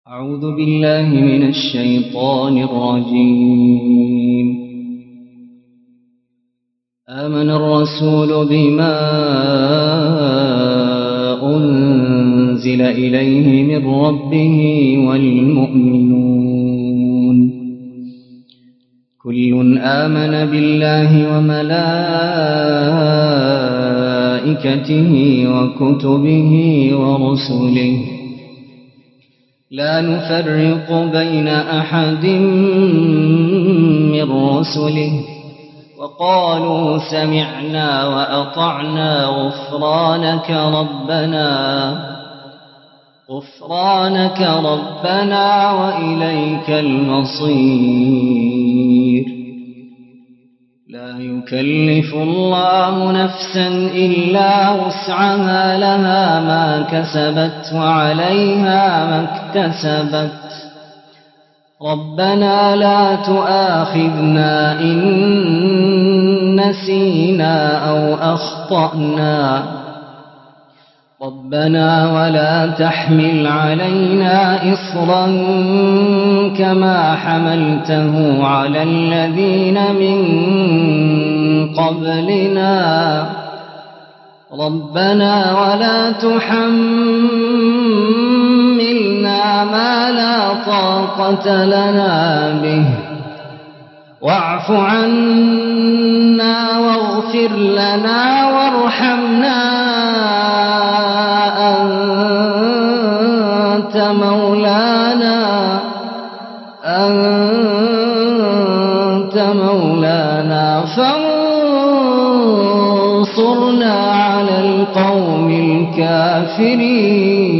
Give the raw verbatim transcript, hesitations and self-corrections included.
أعوذ بالله من الشيطان الرجيم. آمن الرسول بما أنزل إليه من ربه والمؤمنون كل آمن بالله وملائكته وكتبه ورسله لا نفرق بين أحد من رسله وقالوا سمعنا وأطعنا غفرانك ربنا غفرانك ربنا وإليك المصير. لا يكلف الله نفسا إلا وسعها لها ما كسبت وعليها ما اكتسبت ربنا لا تؤاخذنا إن نسينا أو أخطأنا ربنا ولا تحمل علينا إصرا كما حملته على الذين من قبلنا ربنا ولا تحملنا ما لا طاقة لنا به واعف عنا واغفر لنا وارحمنا أنت مولانا أنت مولانا فانصرنا على القوم الكافرين.